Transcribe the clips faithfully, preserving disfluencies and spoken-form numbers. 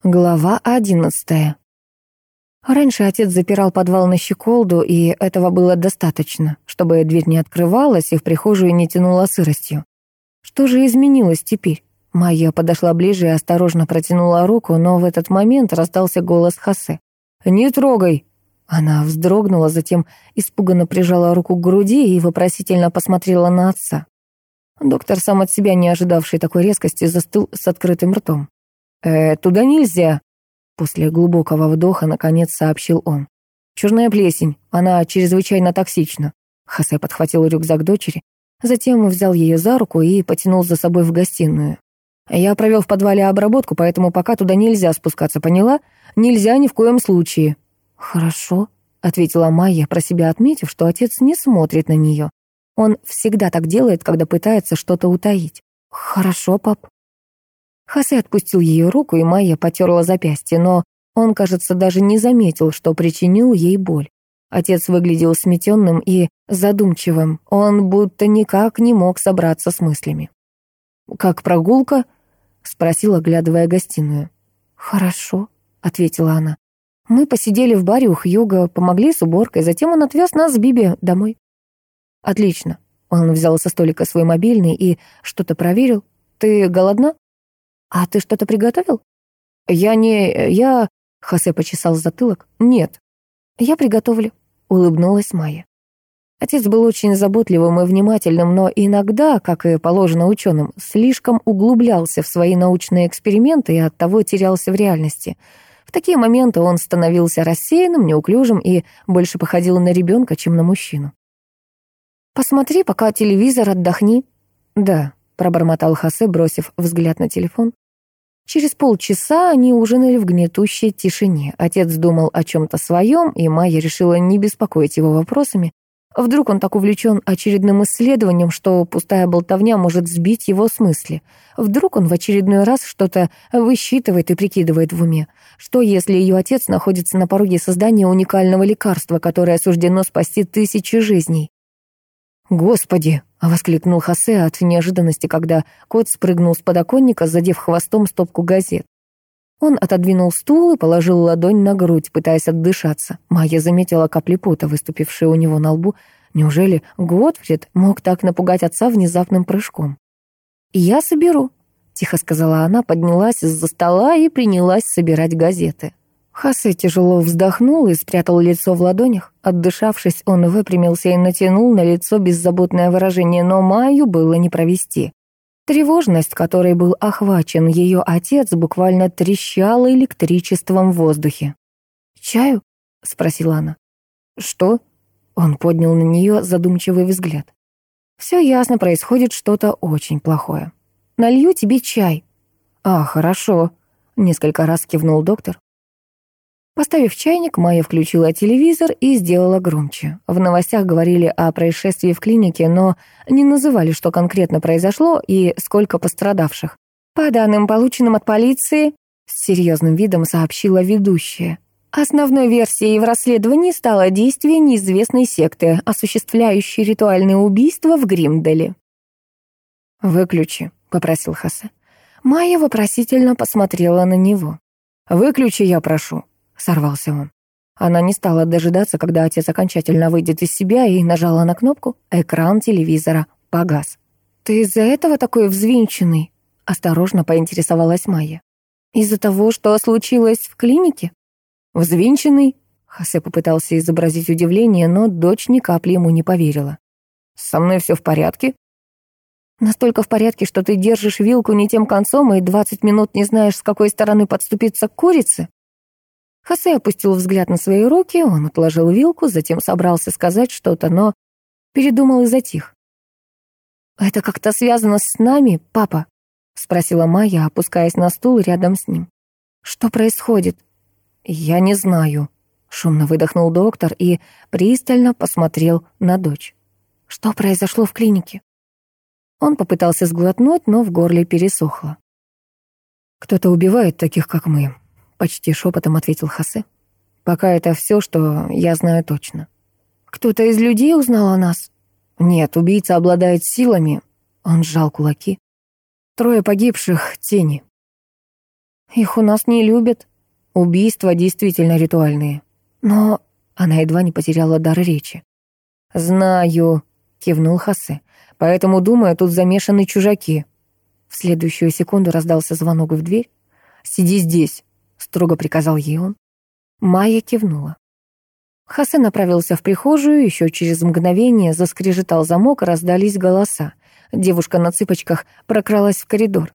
Глава одиннадцатая. Раньше отец запирал подвал на щеколду, и этого было достаточно, чтобы дверь не открывалась и в прихожую не тянуло сыростью. Что же изменилось теперь? Майя подошла ближе и осторожно протянула руку, но в этот момент раздался голос Хосе. «Не трогай!» Она вздрогнула, затем испуганно прижала руку к груди и вопросительно посмотрела на отца. Доктор, сам от себя не ожидавший такой резкости, застыл с открытым ртом. «Э, туда нельзя!» После глубокого вдоха, наконец, сообщил он. «Черная плесень, она чрезвычайно токсична». Хосе подхватил рюкзак дочери, затем взял ее за руку и потянул за собой в гостиную. «Я провел в подвале обработку, поэтому пока туда нельзя спускаться, поняла? Нельзя ни в коем случае». «Хорошо», — ответила Майя, про себя отметив, что отец не смотрит на нее. Он всегда так делает, когда пытается что-то утаить. «Хорошо, пап». Хосе отпустил ее руку, и Майя потерла запястье, но он, кажется, даже не заметил, что причинил ей боль. Отец выглядел сметенным и задумчивым, он будто никак не мог собраться с мыслями. «Как прогулка?» — спросил, оглядывая гостиную. «Хорошо», — ответила она. «Мы посидели в баре у Хьюга, помогли с уборкой, затем он отвез нас с Биби домой». «Отлично». Он взял со столика свой мобильный и что-то проверил. «Ты голодна?» «А ты что-то приготовил?» «Я не... я...» — Хосе почесал затылок. «Нет». «Я приготовлю», — улыбнулась Майя. Отец был очень заботливым и внимательным, но иногда, как и положено ученым, слишком углублялся в свои научные эксперименты и оттого терялся в реальности. В такие моменты он становился рассеянным, неуклюжим и больше походил на ребенка, чем на мужчину. «Посмотри, пока телевизор, отдохни». «Да», — пробормотал Хосе, бросив взгляд на телефон. Через полчаса они ужинали в гнетущей тишине. Отец думал о чем-то своем, и Майя решила не беспокоить его вопросами. Вдруг он так увлечен очередным исследованием, что пустая болтовня может сбить его с мысли. Вдруг он в очередной раз что-то высчитывает и прикидывает в уме. Что, если ее отец находится на пороге создания уникального лекарства, которое суждено спасти тысячи жизней? «Господи!» — воскликнул Хосе от неожиданности, когда кот спрыгнул с подоконника, задев хвостом стопку газет. Он отодвинул стул и положил ладонь на грудь, пытаясь отдышаться. Майя заметила капли пота, выступившие у него на лбу. Неужели Готфрид мог так напугать отца внезапным прыжком? «Я соберу», — тихо сказала она, поднялась из-за стола и принялась собирать газеты. Хосе тяжело вздохнул и спрятал лицо в ладонях. Отдышавшись, он выпрямился и натянул на лицо беззаботное выражение, но Майю было не провести. Тревожность, которой был охвачен ее отец, буквально трещала электричеством в воздухе. «Чаю?» — спросила она. «Что?» — он поднял на нее задумчивый взгляд. «Все ясно, происходит что-то очень плохое. Налью тебе чай». «А, хорошо», — несколько раз кивнул доктор. Поставив чайник, Майя включила телевизор и сделала громче. В новостях говорили о происшествии в клинике, но не называли, что конкретно произошло и сколько пострадавших. По данным, полученным от полиции, с серьезным видом сообщила ведущая. Основной версией в расследовании стало действие неизвестной секты, осуществляющей ритуальные убийства в Гримдале. «Выключи», — попросил Хосе. Майя вопросительно посмотрела на него. «Выключи, я прошу», — сорвался он. Она не стала дожидаться, когда отец окончательно выйдет из себя, и нажала на кнопку. Экран телевизора погас. «Ты из-за этого такой взвинченный?» — осторожно поинтересовалась Майя. «Из-за того, что случилось в клинике?» «Взвинченный?» — Хосе попытался изобразить удивление, но дочь ни капли ему не поверила. «Со мной все в порядке?» «Настолько в порядке, что ты держишь вилку не тем концом и двадцать минут не знаешь, с какой стороны подступиться к курице?» Хосе опустил взгляд на свои руки, он отложил вилку, затем собрался сказать что-то, но передумал и затих. «Это как-то связано с нами, папа?» — спросила Майя, опускаясь на стул рядом с ним. «Что происходит?» «Я не знаю», — шумно выдохнул доктор и пристально посмотрел на дочь. «Что произошло в клинике?» Он попытался сглотнуть, но в горле пересохло. «Кто-то убивает таких, как мы», — почти шепотом ответил Хосе. «Пока это все, что я знаю точно». «Кто-то из людей узнал о нас?» «Нет, убийца обладает силами». Он сжал кулаки. «Трое погибших — тени». Их у нас не любят. Убийства действительно ритуальные. Но она едва не потеряла дар речи. «Знаю», — кивнул Хосе. «Поэтому, думаю, тут замешаны чужаки». В следующую секунду раздался звонок в дверь. «Сиди здесь», — строго приказал ей он. Майя кивнула. Хосе направился в прихожую, еще через мгновение заскрежетал замок, раздались голоса. Девушка на цыпочках прокралась в коридор.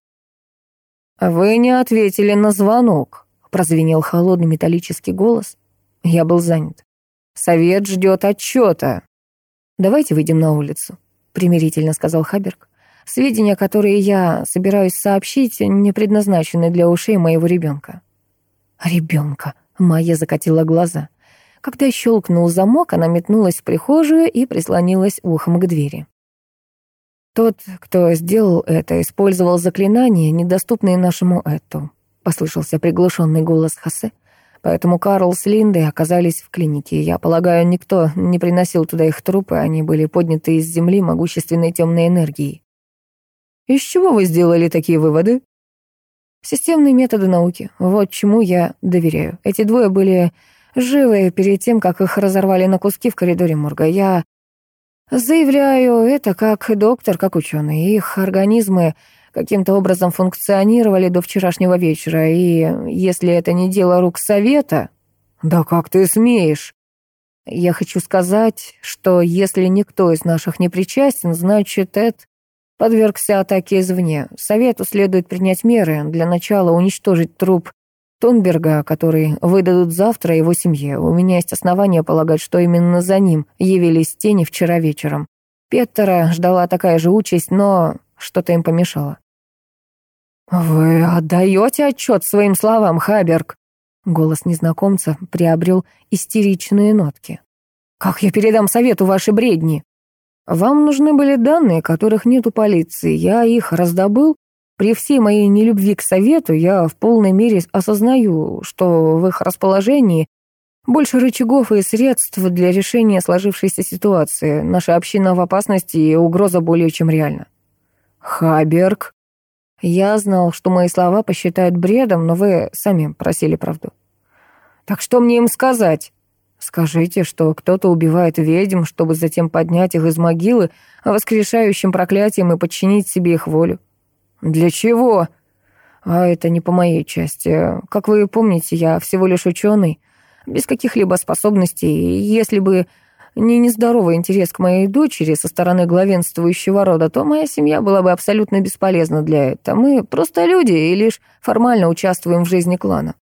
«Вы не ответили на звонок», — прозвенел холодный металлический голос. Я был занят. «Совет ждет отчета». «Давайте выйдем на улицу», — примирительно сказал Хаберг. «Сведения, которые я собираюсь сообщить, не предназначены для ушей моего ребенка». «Ребенка», — Майя закатила глаза. Когда щелкнул замок, она метнулась в прихожую и прислонилась ухом к двери. «Тот, кто сделал это, использовал заклинания, недоступные нашему Эту», — послышался приглушенный голос Хосе. «Поэтому Карл с Линдой оказались в клинике. Я полагаю, никто не приносил туда их трупы, они были подняты из земли могущественной темной энергией». «Из чего вы сделали такие выводы?» «Системные методы науки. Вот чему я доверяю. Эти двое были живы перед тем, как их разорвали на куски в коридоре морга. Я заявляю это как доктор, как ученый. Их организмы каким-то образом функционировали до вчерашнего вечера, и если это не дело рук совета...» «Да как ты смеешь?» «Я хочу сказать, что если никто из наших не причастен, значит, Эд подвергся атаке извне. Совету следует принять меры. Для начала уничтожить труп Тонберга, который выдадут завтра его семье. У меня есть основания полагать, что именно за ним явились тени вчера вечером. Петтера ждала такая же участь, но что-то им помешало». «Вы отдаете отчет своим словам, Хаберг?» Голос незнакомца приобрел истеричные нотки. «Как я передам совету ваши бредни?» «Вам нужны были данные, которых нет у полиции. Я их раздобыл. При всей моей нелюбви к совету я в полной мере осознаю, что в их расположении больше рычагов и средств для решения сложившейся ситуации. Наша община в опасности, и угроза более чем реальна». «Хаберг?» «Я знал, что мои слова посчитают бредом, но вы сами просили правду». «Так что мне им сказать?» «Скажите, что кто-то убивает ведьм, чтобы затем поднять их из могилы воскрешающим проклятием и подчинить себе их волю». «Для чего?» «А это не по моей части. Как вы помните, я всего лишь ученый, без каких-либо способностей, и если бы не нездоровый интерес к моей дочери со стороны главенствующего рода, то моя семья была бы абсолютно бесполезна для этого. Мы просто люди и лишь формально участвуем в жизни клана».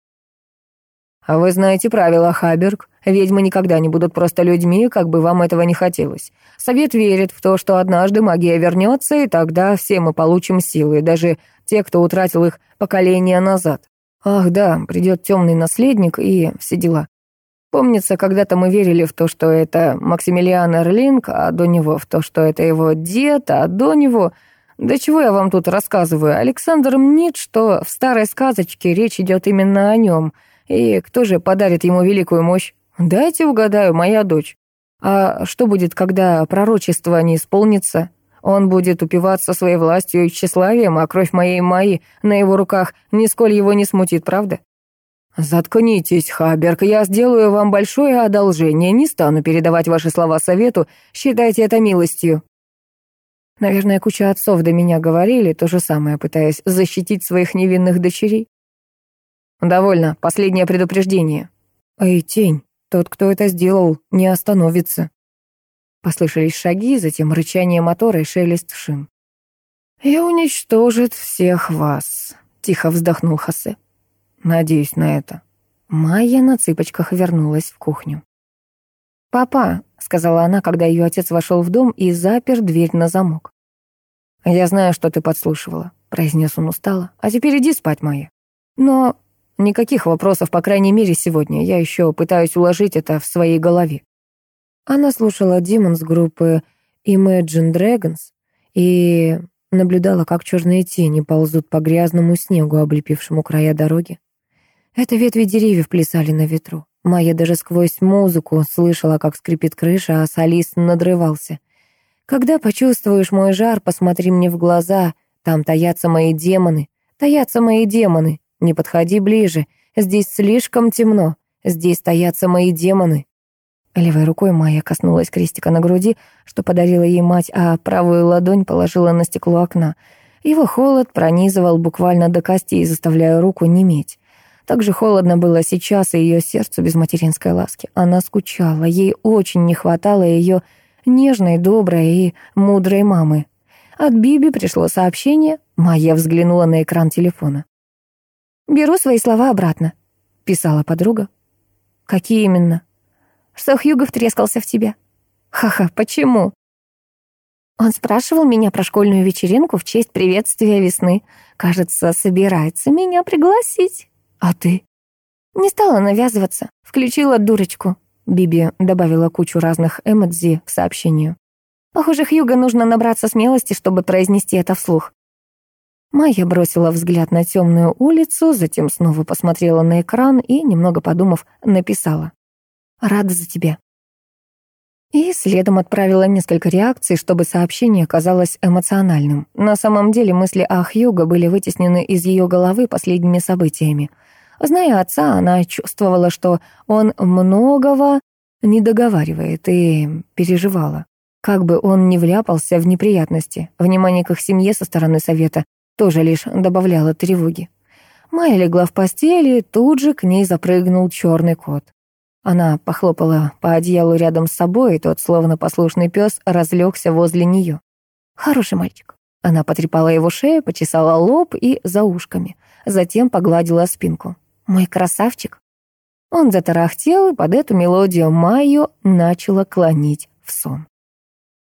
«А вы знаете правила, Хаберг. Ведьмы никогда не будут просто людьми, как бы вам этого не хотелось. Совет верит в то, что однажды магия вернется, и тогда все мы получим силы, даже те, кто утратил их поколения назад. Ах да, придет темный наследник и все дела. Помнится, когда-то мы верили в то, что это Максимилиан Эрлинг, а до него в то, что это его дед, а до него... Да чего я вам тут рассказываю? Александр мнит, что в старой сказочке речь идет именно о нем. И кто же подарит ему великую мощь? Дайте угадаю, моя дочь. А что будет, когда пророчество не исполнится? Он будет упиваться своей властью и тщеславием, а кровь моей Майи на его руках нисколь его не смутит, правда? «Заткнитесь, Хаберг, я сделаю вам большое одолжение, не стану передавать ваши слова совету, считайте это милостью». Наверное, куча отцов до меня говорили то же самое, пытаясь защитить своих невинных дочерей. «Довольно, последнее предупреждение». «Эй, тень, тот, кто это сделал, не остановится». Послышались шаги, затем рычание мотора и шелест шин. «И уничтожит всех вас», — тихо вздохнул Хосе. «Надеюсь на это». Майя на цыпочках вернулась в кухню. «Папа», — сказала она, когда ее отец вошел в дом и запер дверь на замок. «Я знаю, что ты подслушивала», — произнес он устало. «А теперь иди спать, Майя». «Но никаких вопросов, по крайней мере, сегодня. Я еще пытаюсь уложить это в своей голове». Она слушала Демонс группы Imagine Dragons и наблюдала, как черные тени ползут по грязному снегу, облепившему края дороги. Это ветви деревьев плясали на ветру. Майя даже сквозь музыку слышала, как скрипит крыша, а солист надрывался. «Когда почувствуешь мой жар, посмотри мне в глаза. Там таятся мои демоны, таятся мои демоны», «Не подходи ближе. Здесь слишком темно. Здесь таятся мои демоны». Левой рукой Майя коснулась крестика на груди, что подарила ей мать, а правую ладонь положила на стекло окна. Его холод пронизывал буквально до костей, заставляя руку неметь. Так же холодно было сейчас и ее сердцу без материнской ласки. Она скучала, ей очень не хватало ее нежной, доброй и мудрой мамы. От Биби пришло сообщение. Майя взглянула на экран телефона. «Беру свои слова обратно», — писала подруга. «Какие именно?» «Что Хьюго втрескался в тебя». «Ха-ха, почему?» «Он спрашивал меня про школьную вечеринку в честь приветствия весны. Кажется, собирается меня пригласить. А ты?» «Не стала навязываться. Включила дурочку». Биби добавила кучу разных эмодзи к сообщению. «Похоже, Хьюго нужно набраться смелости, чтобы произнести это вслух». Майя бросила взгляд на темную улицу, затем снова посмотрела на экран и, немного подумав, написала: «Рада за тебя». И следом отправила несколько реакций, чтобы сообщение казалось эмоциональным. На самом деле мысли о Хьюго были вытеснены из ее головы последними событиями. Зная отца, она чувствовала, что он многого не договаривает, и переживала. Как бы он ни вляпался в неприятности, внимание к их семье со стороны совета тоже лишь добавляло тревоги. Майя легла в постели, тут же к ней запрыгнул черный кот. Она похлопала по одеялу рядом с собой, и тот, словно послушный пес, разлегся возле нее. «Хороший мальчик». Она потрепала его шею, почесала лоб и за ушками, затем погладила спинку. «Мой красавчик». Он затарахтел, и под эту мелодию Майю начала клонить в сон.